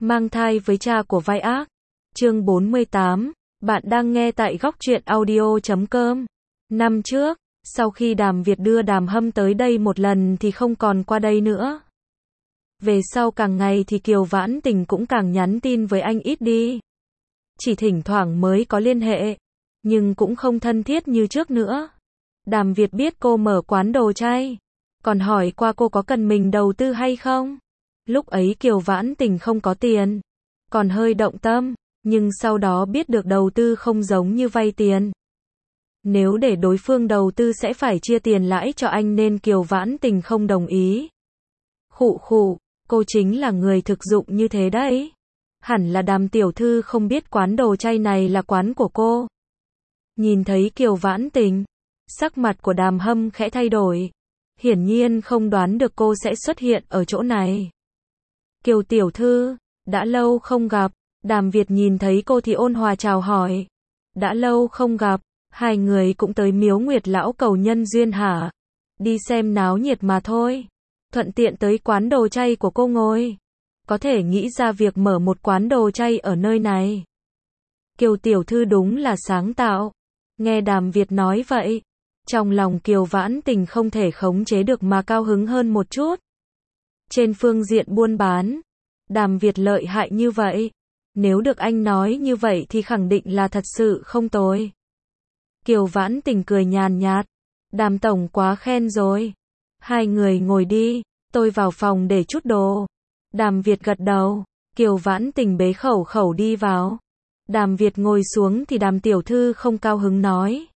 Mang thai với cha của vai ác. Chương 48, bạn đang nghe tại góc truyện audio.com. Năm trước, sau khi Đàm Việt đưa Đàm Hâm tới đây một lần thì không còn qua đây nữa. Về sau càng ngày thì Kiều Vãn Tình cũng càng nhắn tin với anh ít đi. Chỉ thỉnh thoảng mới có liên hệ, nhưng cũng không thân thiết như trước nữa. Đàm Việt biết cô mở quán đồ chay, còn hỏi qua cô có cần mình đầu tư hay không. Lúc ấy Kiều Vãn Tình không có tiền, còn hơi động tâm, nhưng sau đó biết được đầu tư không giống như vay tiền. Nếu để đối phương đầu tư sẽ phải chia tiền lãi cho anh nên Kiều Vãn Tình không đồng ý. Khụ khụ, cô chính là người thực dụng như thế đấy. Hẳn là Đàm tiểu thư không biết quán đồ chay này là quán của cô. Nhìn thấy Kiều Vãn Tình, sắc mặt của Đàm Hâm khẽ thay đổi. Hiển nhiên không đoán được cô sẽ xuất hiện ở chỗ này. Kiều tiểu thư, đã lâu không gặp. Đàm Việt nhìn thấy cô thì ôn hòa chào hỏi. Đã lâu không gặp, hai người cũng tới Miếu Nguyệt Lão cầu nhân duyên hả? Đi xem náo nhiệt mà thôi. Thuận tiện tới quán đồ chay của cô ngồi. Có thể nghĩ ra việc mở một quán đồ chay ở nơi này. Kiều tiểu thư đúng là sáng tạo. Nghe Đàm Việt nói vậy, trong lòng Kiều Vãn Tình không thể khống chế được mà cao hứng hơn một chút. Trên phương diện buôn bán, Đàm Việt lợi hại như vậy. Nếu được anh nói như vậy thì khẳng định là thật sự không tồi. Kiều Vãn Tình cười nhàn nhạt. Đàm tổng quá khen rồi. Hai người ngồi đi, tôi vào phòng để chút đồ. Đàm Việt gật đầu. Kiều Vãn Tình bế khẩu khẩu đi vào. Đàm Việt ngồi xuống thì Đàm tiểu thư không cao hứng nói.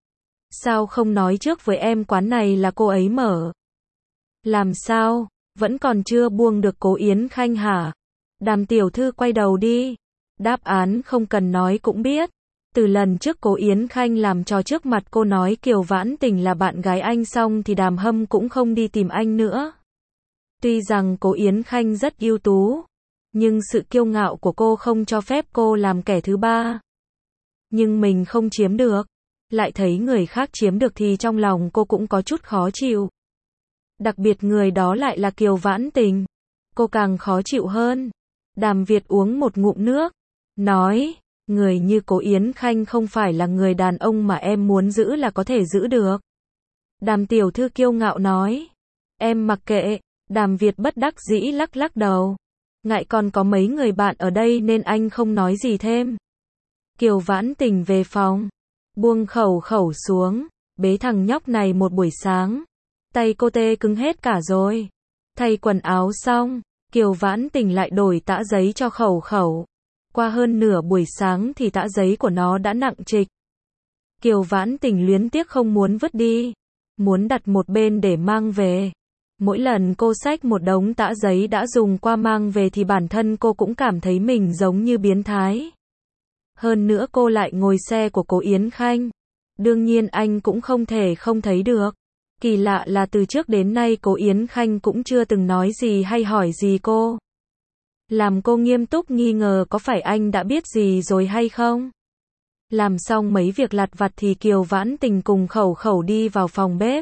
Sao không nói trước với em quán này là cô ấy mở? Làm sao, vẫn còn chưa buông được Cố Yến Khanh hả? Đàm tiểu thư quay đầu đi. Đáp án không cần nói cũng biết. Từ lần trước Cố Yến Khanh làm trò trước mặt cô nói Kiều Vãn Tình là bạn gái anh xong thì Đàm Hâm cũng không đi tìm anh nữa. Tuy rằng Cố Yến Khanh rất ưu tú, nhưng sự kiêu ngạo của cô không cho phép cô làm kẻ thứ ba. Nhưng mình không chiếm được, lại thấy người khác chiếm được thì trong lòng cô cũng có chút khó chịu. Đặc biệt người đó lại là Kiều Vãn Tình. Cô càng khó chịu hơn. Đàm Việt uống một ngụm nước, nói, người như Cố Yến Khanh không phải là người đàn ông mà em muốn giữ là có thể giữ được. Đàm tiểu thư kiêu ngạo nói, em mặc kệ. Đàm Việt bất đắc dĩ lắc lắc đầu. Ngại còn có mấy người bạn ở đây nên anh không nói gì thêm. Kiều Vãn Tình về phòng, buông khẩu khẩu xuống, bế thằng nhóc này một buổi sáng. Tay cô tê cứng hết cả rồi. Thay quần áo xong, Kiều Vãn Tình lại đổi tã giấy cho khẩu khẩu. Qua hơn nửa buổi sáng thì tã giấy của nó đã nặng trịch. Kiều Vãn Tình luyến tiếc không muốn vứt đi, muốn đặt một bên để mang về. Mỗi lần cô xách một đống tã giấy đã dùng qua mang về thì bản thân cô cũng cảm thấy mình giống như biến thái. Hơn nữa cô lại ngồi xe của Cố Yến Khanh. Đương nhiên anh cũng không thể không thấy được. Kỳ lạ là từ trước đến nay Cố Yến Khanh cũng chưa từng nói gì hay hỏi gì cô. Làm cô nghiêm túc nghi ngờ có phải anh đã biết gì rồi hay không. Làm xong mấy việc lặt vặt thì Kiều Vãn Tình cùng khẩu khẩu đi vào phòng bếp.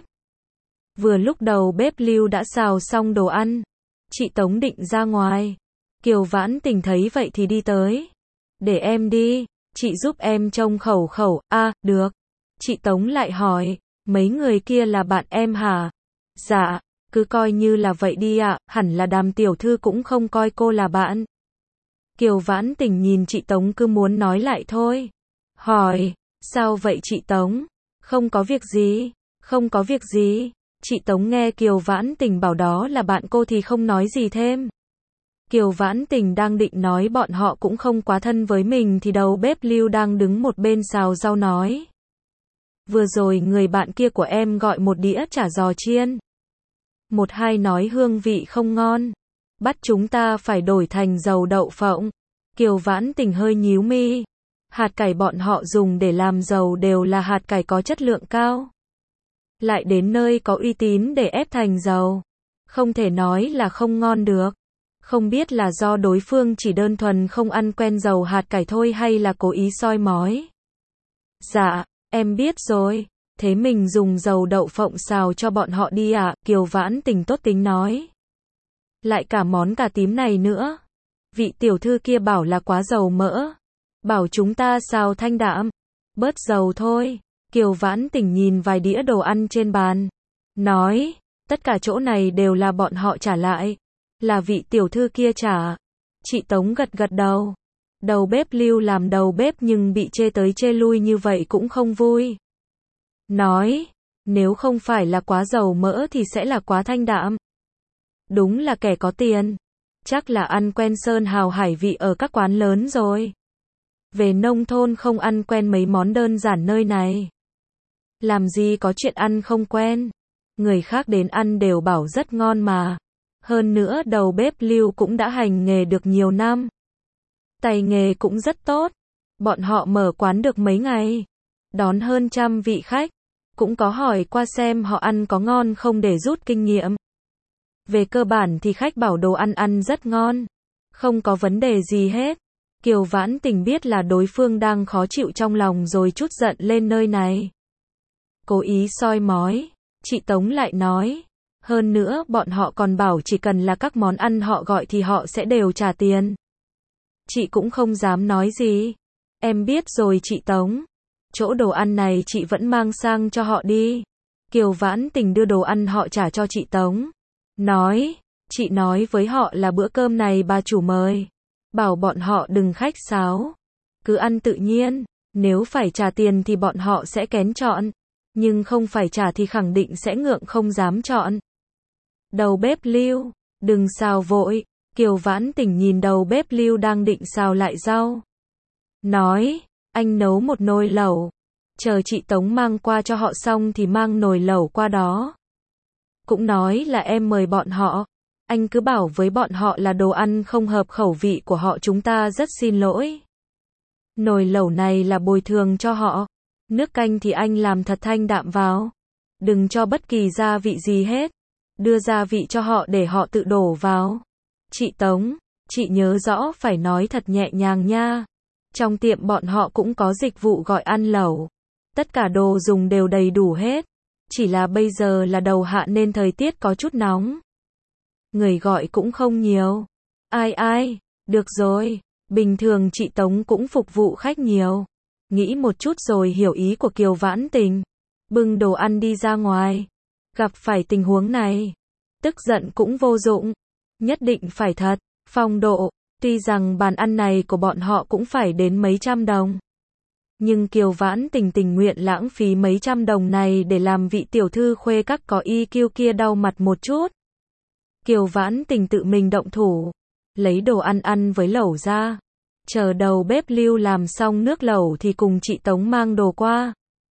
Vừa lúc đầu bếp Lưu đã xào xong đồ ăn. Chị Tống định ra ngoài. Kiều Vãn Tình thấy vậy thì đi tới. Để em đi, chị giúp em trông khẩu khẩu. À, được. Chị Tống lại hỏi, mấy người kia là bạn em hả? Dạ, cứ coi như là vậy đi ạ. Hẳn là Đàm tiểu thư cũng không coi cô là bạn. Kiều Vãn Tình nhìn chị Tống cứ muốn nói lại thôi. Hỏi, sao vậy chị Tống? Không có việc gì, không có việc gì. Chị Tống nghe Kiều Vãn Tình bảo đó là bạn cô thì không nói gì thêm. Kiều Vãn Tình đang định nói bọn họ cũng không quá thân với mình thì đầu bếp Lưu đang đứng một bên xào rau nói. Vừa rồi người bạn kia của em gọi một đĩa chả giò chiên. Một hai nói hương vị không ngon. Bắt chúng ta phải đổi thành dầu đậu phộng. Kiều Vãn Tình hơi nhíu mi. Hạt cải bọn họ dùng để làm dầu đều là hạt cải có chất lượng cao. Lại đến nơi có uy tín để ép thành dầu. Không thể nói là không ngon được. Không biết là do đối phương chỉ đơn thuần không ăn quen dầu hạt cải thôi hay là cố ý soi mói. Dạ, em biết rồi. Thế mình dùng dầu đậu phộng xào cho bọn họ đi ạ. Kiều Vãn Tình tốt tính nói. Lại cả món cà tím này nữa. Vị tiểu thư kia bảo là quá dầu mỡ. Bảo chúng ta xào thanh đạm. Bớt dầu thôi. Kiều Vãn Tình nhìn vài đĩa đồ ăn trên bàn. Nói, tất cả chỗ này đều là bọn họ trả lại. Là vị tiểu thư kia trả. Chị Tống gật gật đầu. Đầu bếp Lưu làm đầu bếp nhưng bị chê tới chê lui như vậy cũng không vui. Nói, nếu không phải là quá dầu mỡ thì sẽ là quá thanh đạm. Đúng là kẻ có tiền. Chắc là ăn quen sơn hào hải vị ở các quán lớn rồi. Về nông thôn không ăn quen mấy món đơn giản nơi này. Làm gì có chuyện ăn không quen. Người khác đến ăn đều bảo rất ngon mà. Hơn nữa đầu bếp Lưu cũng đã hành nghề được nhiều năm. Tay nghề cũng rất tốt. Bọn họ mở quán được mấy ngày. Đón hơn 100 vị khách. Cũng có hỏi qua xem họ ăn có ngon không để rút kinh nghiệm. Về cơ bản thì khách bảo đồ ăn ăn rất ngon. Không có vấn đề gì hết. Kiều Vãn Tình biết là đối phương đang khó chịu trong lòng rồi trút giận lên nơi này. Cố ý soi mói. Chị Tống lại nói. Hơn nữa bọn họ còn bảo chỉ cần là các món ăn họ gọi thì họ sẽ đều trả tiền. Chị cũng không dám nói gì. Em biết rồi chị Tống. Chỗ đồ ăn này chị vẫn mang sang cho họ đi. Kiều Vãn Tình đưa đồ ăn họ trả cho chị Tống. Nói, chị nói với họ là bữa cơm này bà chủ mời. Bảo bọn họ đừng khách sáo. Cứ ăn tự nhiên. Nếu phải trả tiền thì bọn họ sẽ kén chọn. Nhưng không phải trả thì khẳng định sẽ ngượng không dám chọn. Đầu bếp Lưu, đừng xào vội. Kiều Vãn Tình nhìn đầu bếp Lưu đang định xào lại rau. Nói, anh nấu một nồi lẩu. Chờ chị Tống mang qua cho họ xong thì mang nồi lẩu qua đó. Cũng nói là em mời bọn họ. Anh cứ bảo với bọn họ là đồ ăn không hợp khẩu vị của họ, chúng ta rất xin lỗi. Nồi lẩu này là bồi thường cho họ. Nước canh thì anh làm thật thanh đạm vào. Đừng cho bất kỳ gia vị gì hết. Đưa gia vị cho họ để họ tự đổ vào. Chị Tống, chị nhớ rõ phải nói thật nhẹ nhàng nha. Trong tiệm bọn họ cũng có dịch vụ gọi ăn lẩu. Tất cả đồ dùng đều đầy đủ hết. Chỉ là bây giờ là đầu hạ nên thời tiết có chút nóng. Người gọi cũng không nhiều. Ai, được rồi. Bình thường chị Tống cũng phục vụ khách nhiều. Nghĩ một chút rồi hiểu ý của Kiều Vãn Tình. Bưng đồ ăn đi ra ngoài. Gặp phải tình huống này. Tức giận cũng vô dụng. Nhất định phải thật. Phong độ. Tuy rằng bàn ăn này của bọn họ cũng phải đến mấy trăm đồng. Nhưng Kiều Vãn Tình tình nguyện lãng phí mấy trăm đồng này để làm vị tiểu thư khuê các có EQ kia đau mặt một chút. Kiều Vãn Tình tự mình động thủ. Lấy đồ ăn ăn với lẩu ra. Chờ đầu bếp Lưu làm xong nước lẩu thì cùng chị Tống mang đồ qua.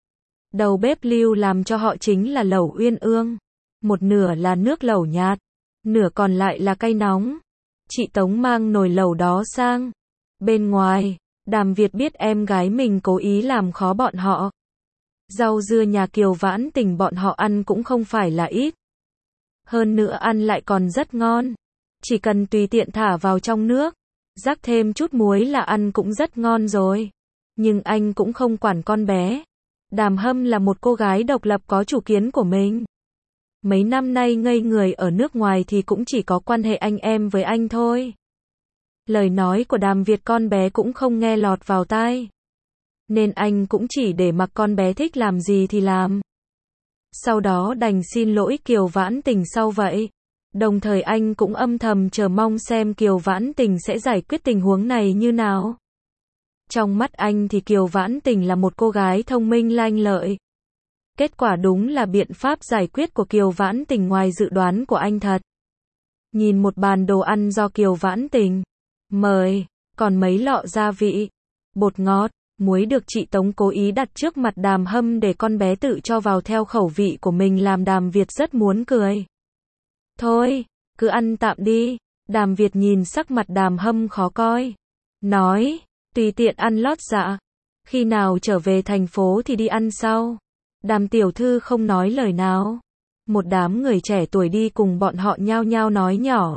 Đầu bếp Lưu làm cho họ chính là lẩu uyên ương. Một nửa là nước lẩu nhạt. Nửa còn lại là cay nóng. Chị Tống mang nồi lẩu đó sang. Bên ngoài, Đàm Việt biết em gái mình cố ý làm khó bọn họ. Rau dưa nhà Kiều Vãn Tình bọn họ ăn cũng không phải là ít. Hơn nữa ăn lại còn rất ngon. Chỉ cần tùy tiện thả vào trong nước, rắc thêm chút muối là ăn cũng rất ngon rồi. Nhưng anh cũng không quản con bé. Đàm Hâm là một cô gái độc lập có chủ kiến của mình. Mấy năm nay ngây người ở nước ngoài thì cũng chỉ có quan hệ anh em với anh thôi. Lời nói của Đàm Việt con bé cũng không nghe lọt vào tai. Nên anh cũng chỉ để mặc con bé thích làm gì thì làm. Sau đó đành xin lỗi Kiều Vãn Tình sau vậy. Đồng thời anh cũng âm thầm chờ mong xem Kiều Vãn Tình sẽ giải quyết tình huống này như nào. Trong mắt anh thì Kiều Vãn Tình là một cô gái thông minh lanh lợi. Kết quả đúng là biện pháp giải quyết của Kiều Vãn Tình ngoài dự đoán của anh thật. Nhìn một bàn đồ ăn do Kiều Vãn Tình mời, còn mấy lọ gia vị, bột ngọt, muối được chị Tống cố ý đặt trước mặt Đàm Hâm để con bé tự cho vào theo khẩu vị của mình làm Đàm Việt rất muốn cười. Thôi, cứ ăn tạm đi. Đàm Việt nhìn sắc mặt Đàm Hâm khó coi. Nói, tùy tiện ăn lót dạ. Khi nào trở về thành phố thì đi ăn sau. Đàm tiểu thư không nói lời nào. Một đám người trẻ tuổi đi cùng bọn họ nhao nhao nói nhỏ.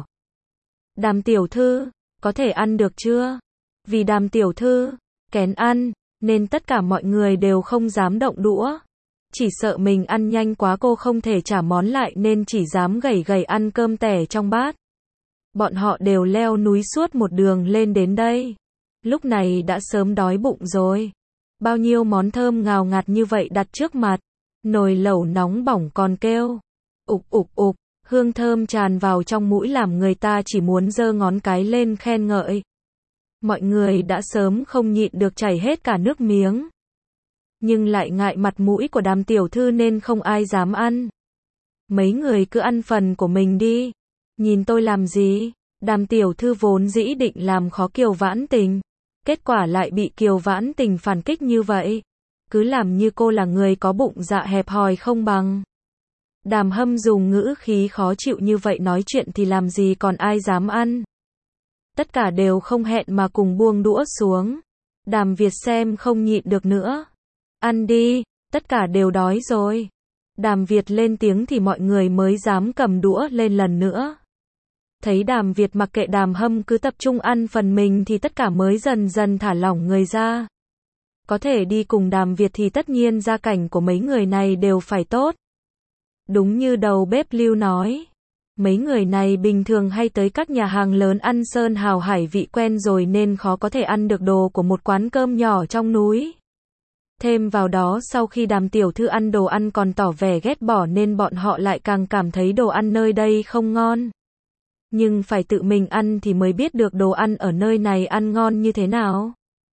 Đàm tiểu thư, có thể ăn được chưa? Vì Đàm tiểu thư kén ăn, nên tất cả mọi người đều không dám động đũa. Chỉ sợ mình ăn nhanh quá cô không thể trả món lại nên chỉ dám gẩy gẩy ăn cơm tẻ trong bát. Bọn họ đều leo núi suốt một đường lên đến đây. Lúc này đã sớm đói bụng rồi. Bao nhiêu món thơm ngào ngạt như vậy đặt trước mặt. Nồi lẩu nóng bỏng còn kêu. Ục ục ục, hương thơm tràn vào trong mũi làm người ta chỉ muốn giơ ngón cái lên khen ngợi. Mọi người đã sớm không nhịn được chảy hết cả nước miếng. Nhưng lại ngại mặt mũi của Đàm tiểu thư nên không ai dám ăn. Mấy người cứ ăn phần của mình đi. Nhìn tôi làm gì? Đàm tiểu thư vốn dĩ định làm khó Kiều Vãn Tình. Kết quả lại bị Kiều Vãn Tình phản kích như vậy. Cứ làm như cô là người có bụng dạ hẹp hòi không bằng. Đàm Hâm dùng ngữ khí khó chịu như vậy nói chuyện thì làm gì còn ai dám ăn. Tất cả đều không hẹn mà cùng buông đũa xuống. Đàm Việt xem không nhịn được nữa. Ăn đi, tất cả đều đói rồi. Đàm Việt lên tiếng thì mọi người mới dám cầm đũa lên lần nữa. Thấy Đàm Việt mặc kệ Đàm Hâm cứ tập trung ăn phần mình thì tất cả mới dần dần thả lỏng người ra. Có thể đi cùng Đàm Việt thì tất nhiên gia cảnh của mấy người này đều phải tốt. Đúng như đầu bếp Lưu nói. Mấy người này bình thường hay tới các nhà hàng lớn ăn sơn hào hải vị quen rồi nên khó có thể ăn được đồ của một quán cơm nhỏ trong núi. Thêm vào đó sau khi Đàm tiểu thư ăn đồ ăn còn tỏ vẻ ghét bỏ nên bọn họ lại càng cảm thấy đồ ăn nơi đây không ngon. Nhưng phải tự mình ăn thì mới biết được đồ ăn ở nơi này ăn ngon như thế nào.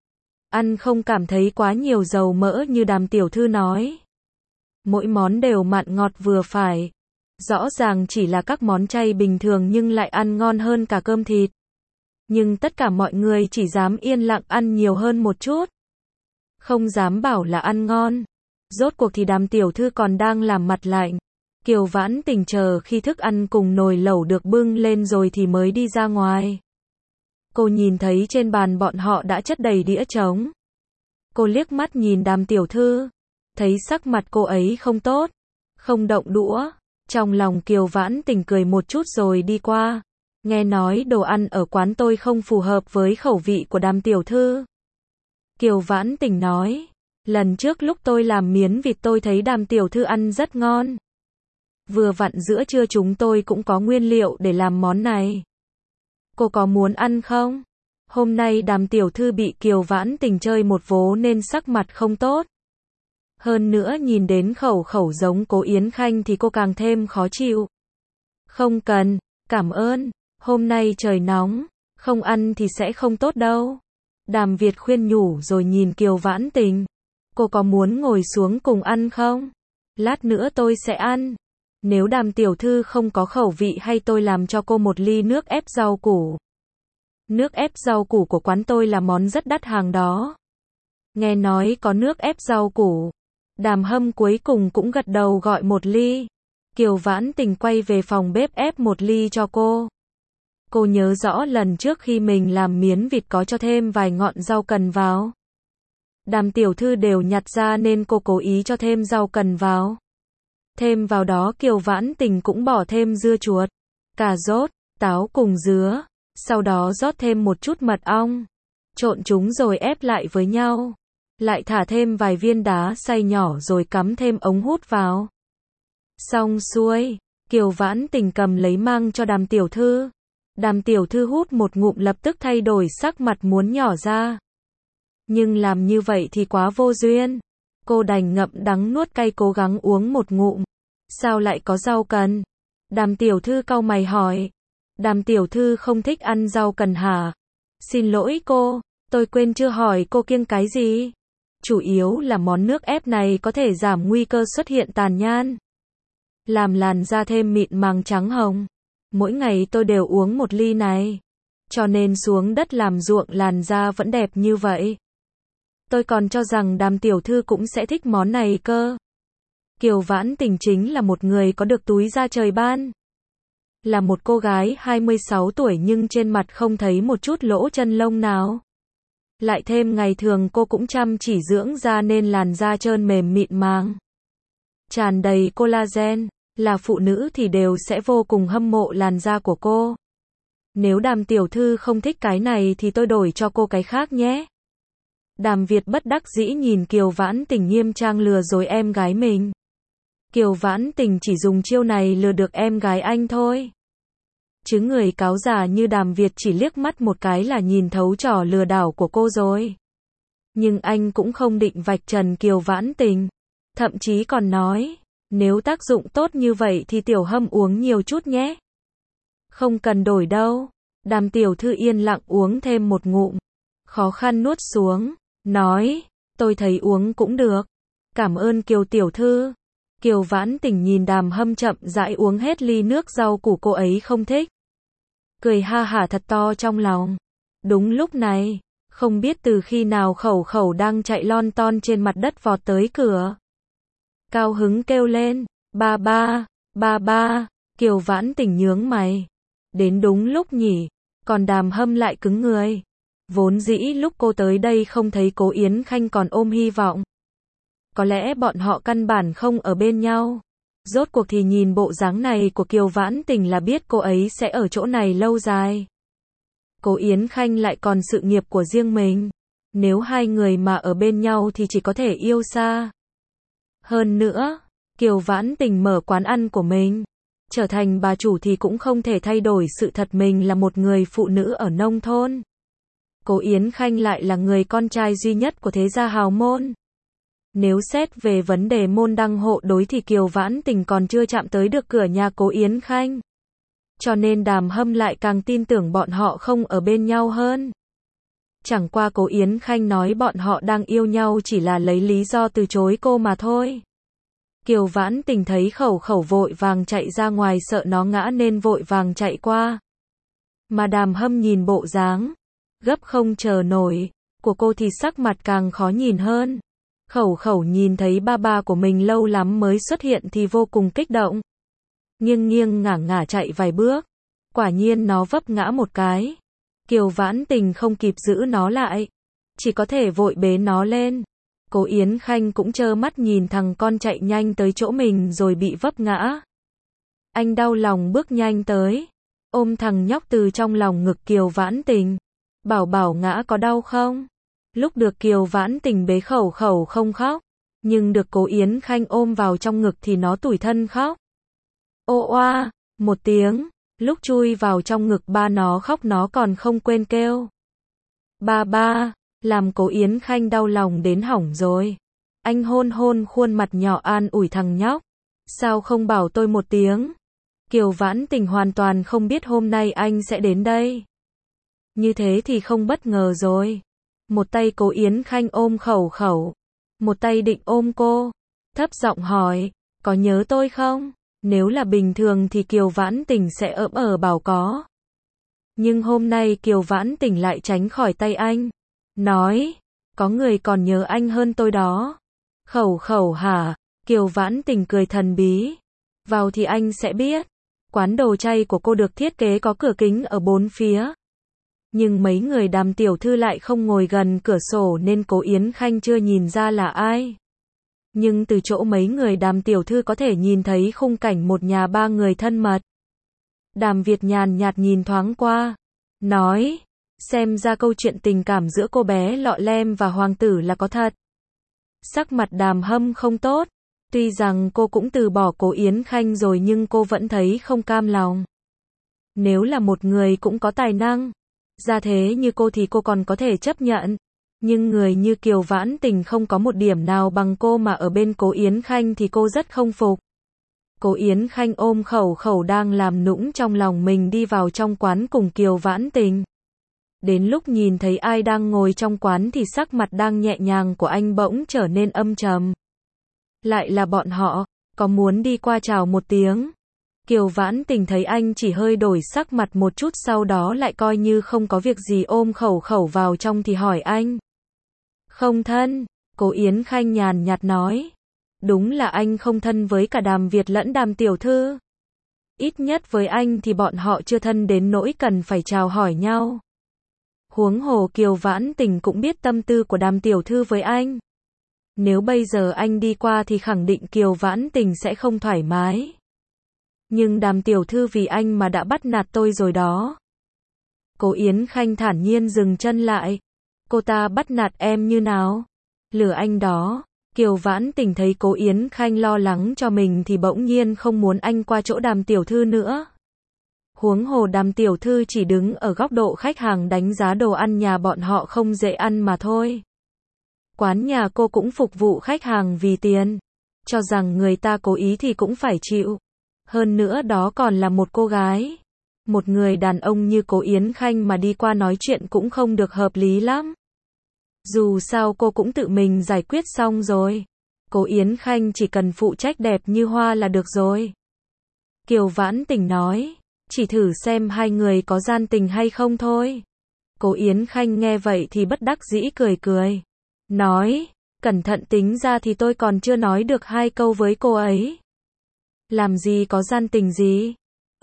Ăn không cảm thấy quá nhiều dầu mỡ như Đàm tiểu thư nói. Mỗi món đều mặn ngọt vừa phải. Rõ ràng chỉ là các món chay bình thường nhưng lại ăn ngon hơn cả cơm thịt. Nhưng tất cả mọi người chỉ dám yên lặng ăn nhiều hơn một chút. Không dám bảo là ăn ngon. Rốt cuộc thì Đàm tiểu thư còn đang làm mặt lạnh. Kiều Vãn Tình chờ khi thức ăn cùng nồi lẩu được bưng lên rồi thì mới đi ra ngoài. Cô nhìn thấy trên bàn bọn họ đã chất đầy đĩa trống. Cô liếc mắt nhìn Đàm tiểu thư. Thấy sắc mặt cô ấy không tốt. Không động đũa. Trong lòng Kiều Vãn Tình cười một chút rồi đi qua. Nghe nói đồ ăn ở quán tôi không phù hợp với khẩu vị của Đàm tiểu thư. Kiều Vãn Tình nói. Lần trước lúc tôi làm miến vịt tôi thấy Đàm tiểu thư ăn rất ngon. Vừa vặn giữa trưa chúng tôi cũng có nguyên liệu để làm món này. Cô có muốn ăn không? Hôm nay Đàm tiểu thư bị Kiều Vãn Tình chơi một vố nên sắc mặt không tốt. Hơn nữa nhìn đến khẩu khẩu giống Cố Yến Khanh thì cô càng thêm khó chịu. Không cần, cảm ơn, hôm nay trời nóng, không ăn thì sẽ không tốt đâu. Đàm Việt khuyên nhủ rồi nhìn Kiều Vãn Tình. Cô có muốn ngồi xuống cùng ăn không? Lát nữa tôi sẽ ăn. Nếu Đàm tiểu thư không có khẩu vị hay tôi làm cho cô một ly nước ép rau củ. Nước ép rau củ của quán tôi là món rất đắt hàng đó. Nghe nói có nước ép rau củ. Đàm Hâm cuối cùng cũng gật đầu gọi một ly. Kiều Vãn Tình quay về phòng bếp ép một ly cho cô. Cô nhớ rõ lần trước khi mình làm miến vịt có cho thêm vài ngọn rau cần vào. Đàm tiểu thư đều nhặt ra nên cô cố ý cho thêm rau cần vào. Thêm vào đó Kiều Vãn Tình cũng bỏ thêm dưa chuột, cà rốt, táo cùng dứa. Sau đó rót thêm một chút mật ong. Trộn chúng rồi ép lại với nhau. Lại thả thêm vài viên đá xay nhỏ rồi cắm thêm ống hút vào. Xong xuôi, Kiều Vãn Tình cầm lấy mang cho Đàm tiểu thư. Đàm tiểu thư hút một ngụm lập tức thay đổi sắc mặt muốn nhỏ ra. Nhưng làm như vậy thì quá vô duyên. Cô đành ngậm đắng nuốt cay cố gắng uống một ngụm. Sao lại có rau cần? Đàm tiểu thư cau mày hỏi. Đàm tiểu thư không thích ăn rau cần hả? Xin lỗi cô, tôi quên chưa hỏi cô kiêng cái gì? Chủ yếu là món nước ép này có thể giảm nguy cơ xuất hiện tàn nhang. Làm làn da thêm mịn màng trắng hồng. Mỗi ngày tôi đều uống một ly này. Cho nên xuống đất làm ruộng làn da vẫn đẹp như vậy. Tôi còn cho rằng Đàm tiểu thư cũng sẽ thích món này cơ. Kiều Vãn Tình chính là một người có được túi da trời ban. Là một cô gái 26 tuổi nhưng trên mặt không thấy một chút lỗ chân lông nào. Lại thêm ngày thường cô cũng chăm chỉ dưỡng da nên làn da trơn mềm mịn màng. Tràn đầy collagen, là phụ nữ thì đều sẽ vô cùng hâm mộ làn da của cô. Nếu Đàm tiểu thư không thích cái này thì tôi đổi cho cô cái khác nhé. Đàm Việt bất đắc dĩ nhìn Kiều Vãn Tình nghiêm trang lừa dối em gái mình. Kiều Vãn Tình chỉ dùng chiêu này lừa được em gái anh thôi. Chứ người cáo già như Đàm Việt chỉ liếc mắt một cái là nhìn thấu trò lừa đảo của cô rồi. Nhưng anh cũng không định vạch trần Kiều Vãn Tình. Thậm chí còn nói, nếu tác dụng tốt như vậy thì Tiểu Hâm uống nhiều chút nhé. Không cần đổi đâu. Đàm tiểu thư yên lặng uống thêm một ngụm. Khó khăn nuốt xuống, nói, tôi thấy uống cũng được. Cảm ơn Kiều tiểu thư. Kiều Vãn Tình nhìn Đàm Hâm chậm rãi uống hết ly nước rau củ cô ấy không thích. Cười ha hả thật to trong lòng. Đúng lúc này, không biết từ khi nào Khẩu Khẩu đang chạy lon ton trên mặt đất vọt tới cửa. Cao hứng kêu lên, ba ba, ba ba, Kiều Vãn Tình nhướng mày. Đến đúng lúc nhỉ, còn Đàm Hâm lại cứng người. Vốn dĩ lúc cô tới đây không thấy Cố Yến Khanh còn ôm hy vọng. Có lẽ bọn họ căn bản không ở bên nhau. Rốt cuộc thì nhìn bộ dáng này của Kiều Vãn Tình là biết cô ấy sẽ ở chỗ này lâu dài. Cố Yến Khanh lại còn sự nghiệp của riêng mình. Nếu hai người mà ở bên nhau thì chỉ có thể yêu xa. Hơn nữa, Kiều Vãn Tình mở quán ăn của mình. Trở thành bà chủ thì cũng không thể thay đổi sự thật mình là một người phụ nữ ở nông thôn. Cố Yến Khanh lại là người con trai duy nhất của thế gia hào môn. Nếu xét về vấn đề môn đăng hộ đối thì Kiều Vãn Tình còn chưa chạm tới được cửa nhà Cố Yến Khanh. Cho nên Đàm Hâm lại càng tin tưởng bọn họ không ở bên nhau hơn. Chẳng qua Cố Yến Khanh nói bọn họ đang yêu nhau chỉ là lấy lý do từ chối cô mà thôi. Kiều Vãn Tình thấy Khẩu Khẩu vội vàng chạy ra ngoài sợ nó ngã nên vội vàng chạy qua. Mà Đàm Hâm nhìn bộ dáng gấp không chờ nổi của cô thì sắc mặt càng khó nhìn hơn. Khẩu Khẩu nhìn thấy ba ba của mình lâu lắm mới xuất hiện thì vô cùng kích động. Nghiêng nghiêng ngả ngả chạy vài bước. Quả nhiên nó vấp ngã một cái. Kiều Vãn Tình không kịp giữ nó lại. Chỉ có thể vội bế nó lên. Cố Yến Khanh cũng trơ mắt nhìn thằng con chạy nhanh tới chỗ mình rồi bị vấp ngã. Anh đau lòng bước nhanh tới. Ôm thằng nhóc từ trong lòng ngực Kiều Vãn Tình. Bảo bảo ngã có đau không? Lúc được Kiều Vãn Tình bế Khẩu Khẩu không khóc. Nhưng được Cố Yến Khanh ôm vào trong ngực thì nó tủi thân khóc. Ô oa, một tiếng. Lúc chui vào trong ngực ba nó khóc nó còn không quên kêu. Ba ba, làm Cố Yến Khanh đau lòng đến hỏng rồi. Anh hôn hôn khuôn mặt nhỏ an ủi thằng nhóc. Sao không bảo tôi một tiếng? Kiều Vãn Tình hoàn toàn không biết hôm nay anh sẽ đến đây. Như thế thì không bất ngờ rồi. Một tay Cố Yến Khanh ôm Khẩu Khẩu. Một tay định ôm cô. Thấp giọng hỏi, có nhớ tôi không? Nếu là bình thường thì Kiều Vãn Tình sẽ ỡm bảo có. Nhưng hôm nay Kiều Vãn Tình lại tránh khỏi tay anh. Nói, có người còn nhớ anh hơn tôi đó. Khẩu Khẩu hả? Kiều Vãn Tình cười thần bí. Vào thì anh sẽ biết. Quán đồ chay của cô được thiết kế có cửa kính ở bốn phía. Nhưng mấy người Đàm tiểu thư lại không ngồi gần cửa sổ nên Cố Yến Khanh chưa nhìn ra là ai. Nhưng từ chỗ mấy người Đàm tiểu thư có thể nhìn thấy khung cảnh một nhà ba người thân mật. Đàm Việt nhàn nhạt nhìn thoáng qua. Nói, xem ra câu chuyện tình cảm giữa cô bé Lọ Lem và hoàng tử là có thật. Sắc mặt Đàm Hâm không tốt. Tuy rằng cô cũng từ bỏ Cố Yến Khanh rồi nhưng cô vẫn thấy không cam lòng. Nếu là một người cũng có tài năng, ra thế như cô thì cô còn có thể chấp nhận. Nhưng người như Kiều Vãn Tình không có một điểm nào bằng cô mà ở bên Cố Yến Khanh thì cô rất không phục. Cố Yến Khanh ôm Khẩu Khẩu đang làm nũng trong lòng mình đi vào trong quán cùng Kiều Vãn Tình. Đến lúc nhìn thấy ai đang ngồi trong quán thì sắc mặt đang nhẹ nhàng của anh bỗng trở nên âm trầm. Lại là bọn họ, có muốn đi qua chào một tiếng. Kiều Vãn Tình thấy anh chỉ hơi đổi sắc mặt một chút sau đó lại coi như không có việc gì ôm Khẩu Khẩu vào trong thì hỏi anh. Không thân, Cố Yến Khanh nhàn nhạt nói. Đúng là anh không thân với cả Đàm Việt lẫn Đàm tiểu thư. Ít nhất với anh thì bọn họ chưa thân đến nỗi cần phải chào hỏi nhau. Huống hồ Kiều Vãn Tình cũng biết tâm tư của Đàm tiểu thư với anh. Nếu bây giờ anh đi qua thì khẳng định Kiều Vãn Tình sẽ không thoải mái. Nhưng Đàm tiểu thư vì anh mà đã bắt nạt tôi rồi đó. Cố Yến Khanh thản nhiên dừng chân lại. Cô ta bắt nạt em như nào? Lừa anh đó. Kiều Vãn Tình thấy Cố Yến Khanh lo lắng cho mình thì bỗng nhiên không muốn anh qua chỗ Đàm tiểu thư nữa. Huống hồ Đàm tiểu thư chỉ đứng ở góc độ khách hàng đánh giá đồ ăn nhà bọn họ không dễ ăn mà thôi. Quán nhà cô cũng phục vụ khách hàng vì tiền. Cho rằng người ta cố ý thì cũng phải chịu. Hơn nữa đó còn là một cô gái. Một người đàn ông như Cố Yến Khanh mà đi qua nói chuyện cũng không được hợp lý lắm. Dù sao cô cũng tự mình giải quyết xong rồi. Cố Yến Khanh chỉ cần phụ trách đẹp như hoa là được rồi. Kiều Vãn Tình nói, chỉ thử xem hai người có gian tình hay không thôi. Cố Yến Khanh nghe vậy thì bất đắc dĩ cười cười. Nói, cẩn thận tính ra thì tôi còn chưa nói được hai câu với cô ấy. Làm gì có gian tình gì?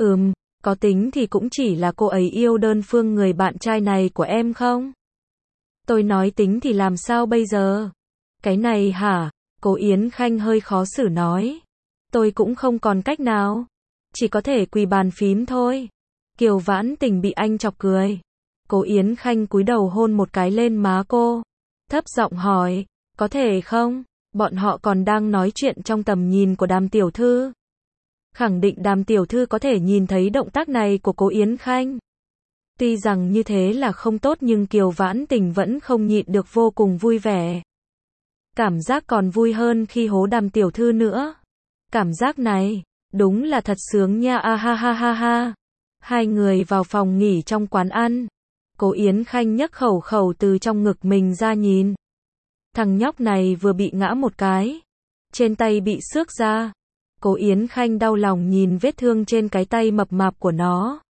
Có tính thì cũng chỉ là cô ấy yêu đơn phương người bạn trai này của em không? Tôi nói tính thì làm sao bây giờ? Cái này hả? Cố Yến Khanh hơi khó xử nói. Tôi cũng không còn cách nào. Chỉ có thể quỳ bàn phím thôi. Kiều Vãn Tình bị anh chọc cười. Cố Yến Khanh cúi đầu hôn một cái lên má cô. Thấp giọng hỏi, có thể không? Bọn họ còn đang nói chuyện trong tầm nhìn của Đàm tiểu thư. Khẳng định Đàm tiểu thư có thể nhìn thấy động tác này của Cố Yến Khanh. Tuy rằng như thế là không tốt nhưng Kiều Vãn Tình vẫn không nhịn được vô cùng vui vẻ. Cảm giác còn vui hơn khi hố Đàm tiểu thư nữa. Cảm giác này, đúng là thật sướng nha a ha ha ha ha. Hai người vào phòng nghỉ trong quán ăn. Cố Yến Khanh nhấc khẩu từ trong ngực mình ra nhìn. Thằng nhóc này vừa bị ngã một cái. Trên tay bị xước ra. Cố Yến Khanh đau lòng nhìn vết thương trên cái tay mập mạp của nó.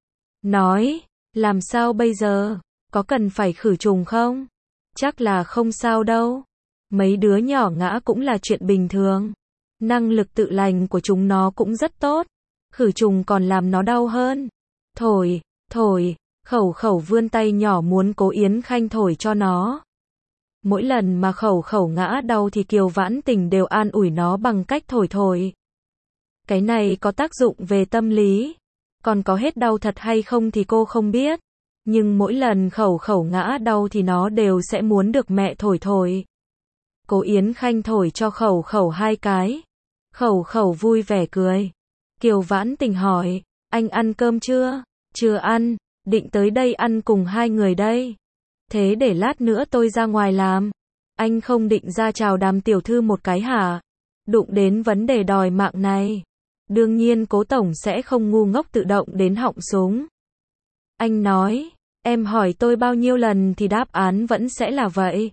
Nói, làm sao bây giờ? Có cần phải khử trùng không? Chắc là không sao đâu. Mấy đứa nhỏ ngã cũng là chuyện bình thường. Năng lực tự lành của chúng nó cũng rất tốt. Khử trùng còn làm nó đau hơn. Thổi, khẩu vươn tay nhỏ muốn Cố Yến Khanh thổi cho nó. Mỗi lần mà khẩu ngã đau thì Kiều Vãn Tình đều an ủi nó bằng cách thổi. Cái này có tác dụng về tâm lý. Còn có hết đau thật hay không thì cô không biết. Nhưng mỗi lần khẩu ngã đau thì nó đều sẽ muốn được mẹ thổi. Cố Yến Khanh thổi cho khẩu hai cái. Khẩu vui vẻ cười. Kiều Vãn Tình hỏi, anh ăn cơm chưa? Chưa ăn, định tới đây ăn cùng hai người đây. Thế để lát nữa tôi ra ngoài làm. Anh không định ra chào Đàm tiểu thư một cái hả? Đụng đến vấn đề đòi mạng này. Đương nhiên Cố tổng sẽ không ngu ngốc tự động đến họng súng. Anh nói, em hỏi tôi bao nhiêu lần thì đáp án vẫn sẽ là vậy.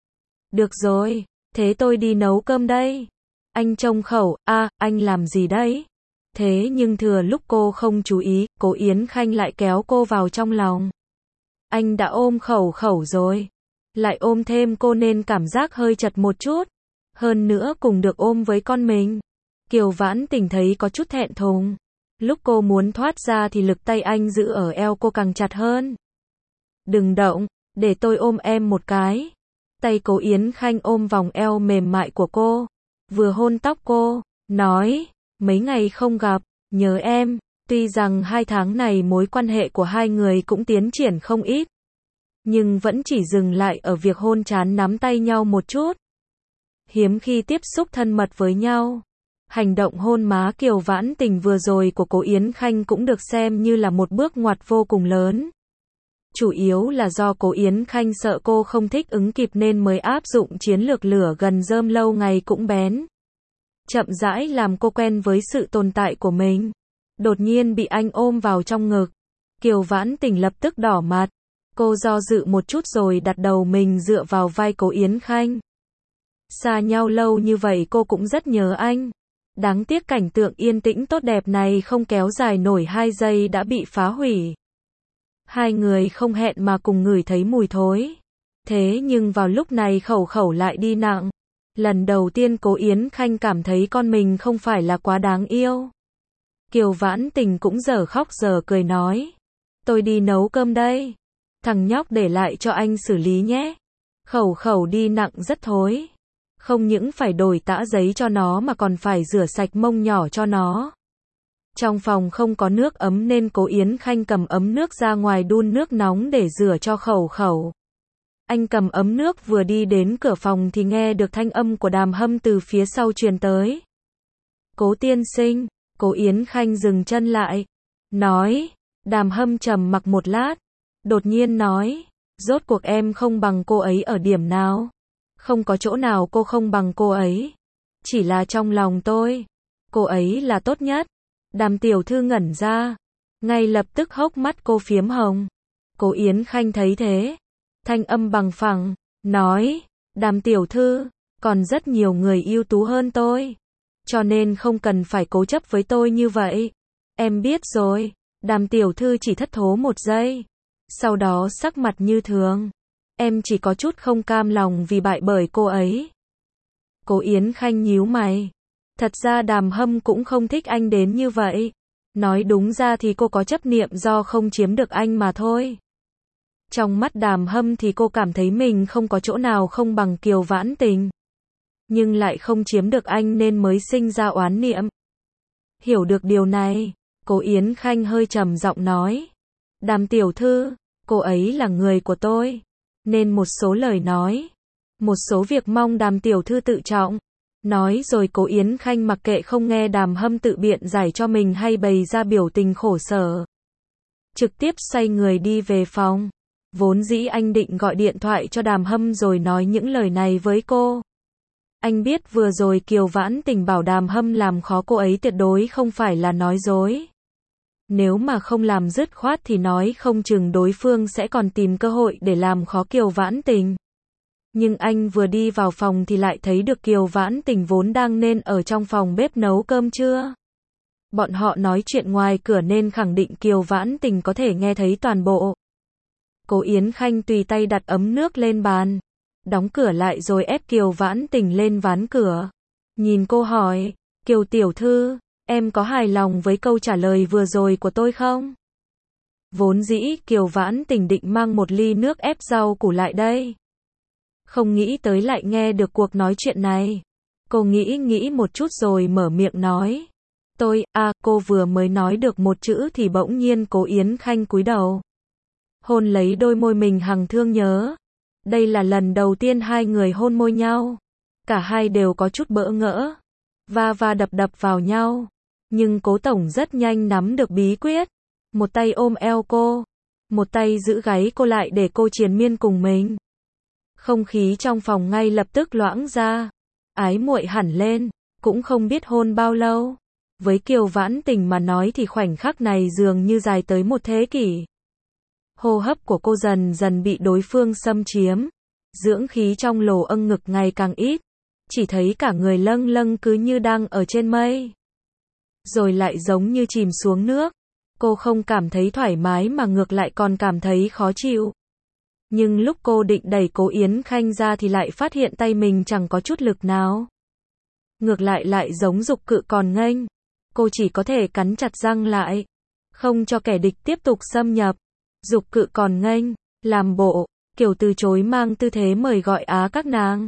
Được rồi, thế tôi đi nấu cơm đây. Anh trông anh làm gì đấy? Thế nhưng thừa lúc cô không chú ý, Cố Yến Khanh lại kéo cô vào trong lòng. Anh đã ôm khẩu rồi. Lại ôm thêm cô nên cảm giác hơi chật một chút. Hơn nữa cùng được ôm với con mình. Kiều Vãn Tình thấy có chút thẹn thùng. Lúc cô muốn thoát ra thì lực tay anh giữ ở eo cô càng chặt hơn. Đừng động, để tôi ôm em một cái. Tay Cố Yến Khanh ôm vòng eo mềm mại của cô. Vừa hôn tóc cô, nói, mấy ngày không gặp, nhớ em. Tuy rằng 2 tháng này mối quan hệ của hai người cũng tiến triển không ít. Nhưng vẫn chỉ dừng lại ở việc hôn trán nắm tay nhau một chút. Hiếm khi tiếp xúc thân mật với nhau. Hành động hôn má Kiều Vãn Tình vừa rồi của Cố Yến Khanh cũng được xem như là một bước ngoặt vô cùng lớn. Chủ yếu là do Cố Yến Khanh sợ cô không thích ứng kịp nên mới áp dụng chiến lược lửa gần rơm lâu ngày cũng bén. Chậm rãi làm cô quen với sự tồn tại của mình. Đột nhiên bị anh ôm vào trong ngực. Kiều Vãn Tình lập tức đỏ mặt. Cô do dự một chút rồi đặt đầu mình dựa vào vai Cố Yến Khanh. Xa nhau lâu như vậy cô cũng rất nhớ anh. Đáng tiếc cảnh tượng yên tĩnh tốt đẹp này không kéo dài nổi 2 giây đã bị phá hủy. Hai người không hẹn mà cùng ngửi thấy mùi thối. Thế nhưng vào lúc này khẩu lại đi nặng. Lần đầu tiên Cố Yến Khanh cảm thấy con mình không phải là quá đáng yêu. Kiều Vãn Tình cũng giờ khóc giờ cười nói. Tôi đi nấu cơm đây. Thằng nhóc để lại cho anh xử lý nhé. Khẩu đi nặng rất thối. Không những phải đổi tã giấy cho nó mà còn phải rửa sạch mông nhỏ cho nó. Trong phòng không có nước ấm nên Cố Yến Khanh cầm ấm nước ra ngoài đun nước nóng để rửa cho khẩu. Anh cầm ấm nước vừa đi đến cửa phòng thì nghe được thanh âm của Đàm Hâm từ phía sau truyền tới. Cố tiên sinh, Cố Yến Khanh dừng chân lại. nói. Đàm Hâm trầm mặc một lát, đột nhiên nói, rốt cuộc em không bằng cô ấy ở điểm nào? Không có chỗ nào cô không bằng cô ấy. Chỉ là trong lòng tôi, cô ấy là tốt nhất. Đàm tiểu thư ngẩn ra, ngay lập tức hốc mắt cô phiếm hồng. Cố Yến Khanh thấy thế, thanh âm bằng phẳng, nói, Đàm tiểu thư, còn rất nhiều người ưu tú hơn tôi. Cho nên không cần phải cố chấp với tôi như vậy. Em biết rồi. Đàm tiểu thư chỉ thất thố một giây. Sau đó sắc mặt như thường. Em chỉ có chút không cam lòng vì bại bởi cô ấy. Cố Yến Khanh nhíu mày. Thật ra Đàm Hâm cũng không thích anh đến như vậy. Nói đúng ra thì cô có chấp niệm do không chiếm được anh mà thôi. Trong mắt Đàm Hâm thì cô cảm thấy mình không có chỗ nào không bằng Kiều Vãn Tình. Nhưng lại không chiếm được anh nên mới sinh ra oán niệm. Hiểu được điều này, Cố Yến Khanh hơi trầm giọng nói. Đàm tiểu thư, cô ấy là người của tôi. Nên một số lời nói, một số việc mong Đàm tiểu thư tự trọng. Nói rồi Cố Yến Khanh mặc kệ không nghe Đàm Hâm tự biện giải cho mình hay bày ra biểu tình khổ sở. Trực tiếp xoay người đi về phòng. Vốn dĩ anh định gọi điện thoại cho Đàm Hâm rồi nói những lời này với cô. Anh biết vừa rồi Kiều Vãn Tình bảo Đàm Hâm làm khó cô ấy tuyệt đối không phải là nói dối. Nếu mà không làm dứt khoát thì nói không chừng đối phương sẽ còn tìm cơ hội để làm khó Kiều Vãn Tình. Nhưng anh vừa đi vào phòng thì lại thấy được Kiều Vãn Tình vốn đang nên ở trong phòng bếp nấu cơm trưa. Bọn họ nói chuyện ngoài cửa nên khẳng định Kiều Vãn Tình có thể nghe thấy toàn bộ. Cố Yến Khanh tùy tay đặt ấm nước lên bàn, đóng cửa lại rồi ép Kiều Vãn Tình lên ván cửa. Nhìn cô hỏi, Kiều tiểu thư, em có hài lòng với câu trả lời vừa rồi của tôi không? Vốn dĩ Kiều Vãn Tình định mang một ly nước ép rau củ lại đây. Không nghĩ tới lại nghe được cuộc nói chuyện này. Cô nghĩ một chút rồi mở miệng nói. Cô vừa mới nói được một chữ thì bỗng nhiên Cố Yến Khanh cúi đầu. Hôn lấy đôi môi mình hằng thương nhớ. Đây là lần đầu tiên hai người hôn môi nhau. Cả hai đều có chút bỡ ngỡ. Va đập vào nhau. Nhưng Cố tổng rất nhanh nắm được bí quyết. Một tay ôm eo cô. Một tay giữ gáy cô lại để cô triền miên cùng mình. Không khí trong phòng ngay lập tức loãng ra. Ái muội hẳn lên. Cũng không biết hôn bao lâu. Với Kiều Vãn Tình mà nói thì khoảnh khắc này dường như dài tới một thế kỷ. Hô hấp của cô dần dần bị đối phương xâm chiếm. Dưỡng khí trong lỗ âng ngực ngày càng ít. Chỉ thấy cả người lâng lâng cứ như đang ở trên mây. Rồi lại giống như chìm xuống nước. Cô không cảm thấy thoải mái mà ngược lại còn cảm thấy khó chịu. Nhưng lúc cô định đẩy Cố Yến Khanh ra thì lại phát hiện tay mình chẳng có chút lực nào. Ngược lại giống dục cự còn nghênh. Cô chỉ có thể cắn chặt răng lại. Không cho kẻ địch tiếp tục xâm nhập. Dục cự còn nghênh, làm bộ, kiểu từ chối mang tư thế mời gọi các nàng.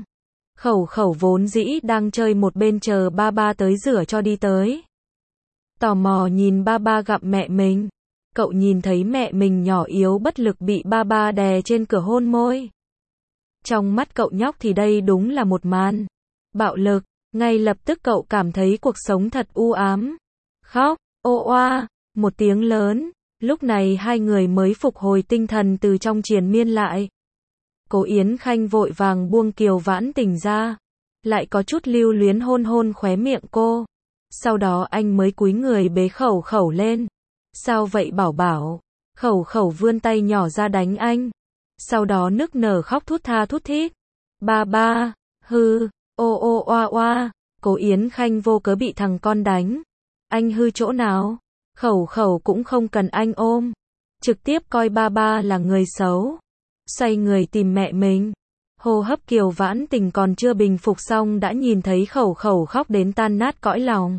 Khẩu vốn dĩ đang chơi một bên chờ ba tới rửa cho đi tới. Tò mò nhìn ba gặm mẹ mình. Cậu nhìn thấy mẹ mình nhỏ yếu bất lực bị ba đè trên cửa hôn môi. Trong mắt cậu nhóc thì đây đúng là một màn bạo lực. Ngay lập tức cậu cảm thấy cuộc sống thật u ám. Khóc, ô oa, một tiếng lớn. Lúc này hai người mới phục hồi tinh thần từ trong triền miên lại. Cố Yến Khanh vội vàng buông Kiều Vãn Tình ra. Lại có chút lưu luyến hôn khóe miệng cô. Sau đó anh mới cúi người bế khẩu lên. Sao vậy bảo? Khẩu vươn tay nhỏ ra đánh anh. Sau đó nức nở khóc thút tha thút thít. Ba, hư, ô oa. Cố Yến Khanh vô cớ bị thằng con đánh. Anh hư chỗ nào? Khẩu cũng không cần anh ôm. Trực tiếp coi ba là người xấu. Xoay người tìm mẹ mình. Hô hấp Kiều Vãn Tình còn chưa bình phục xong đã nhìn thấy khẩu khóc đến tan nát cõi lòng.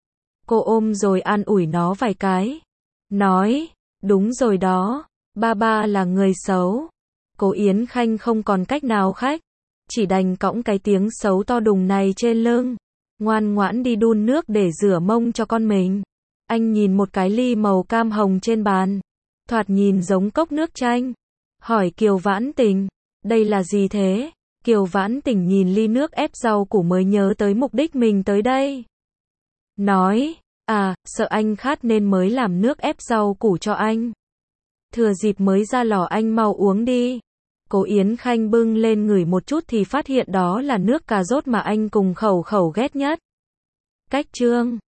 Cô ôm rồi an ủi nó vài cái. Nói, đúng rồi đó, ba là người xấu. Cố Yến Khanh không còn cách nào khác. Chỉ đành cõng cái tiếng xấu to đùng này trên lưng. Ngoan ngoãn đi đun nước để rửa mông cho con mình. Anh nhìn một cái ly màu cam hồng trên bàn. Thoạt nhìn giống cốc nước chanh. Hỏi Kiều Vãn Tình, đây là gì thế? Kiều Vãn Tình nhìn ly nước ép rau củ mới nhớ tới mục đích mình tới đây. Nói, À, sợ anh khát nên mới làm nước ép rau củ cho anh. Thừa dịp mới ra lò anh mau uống đi. Cố Yến Khanh bưng lên ngửi một chút thì phát hiện đó là nước cà rốt mà anh cùng Khẩu Khẩu ghét nhất. Cách chương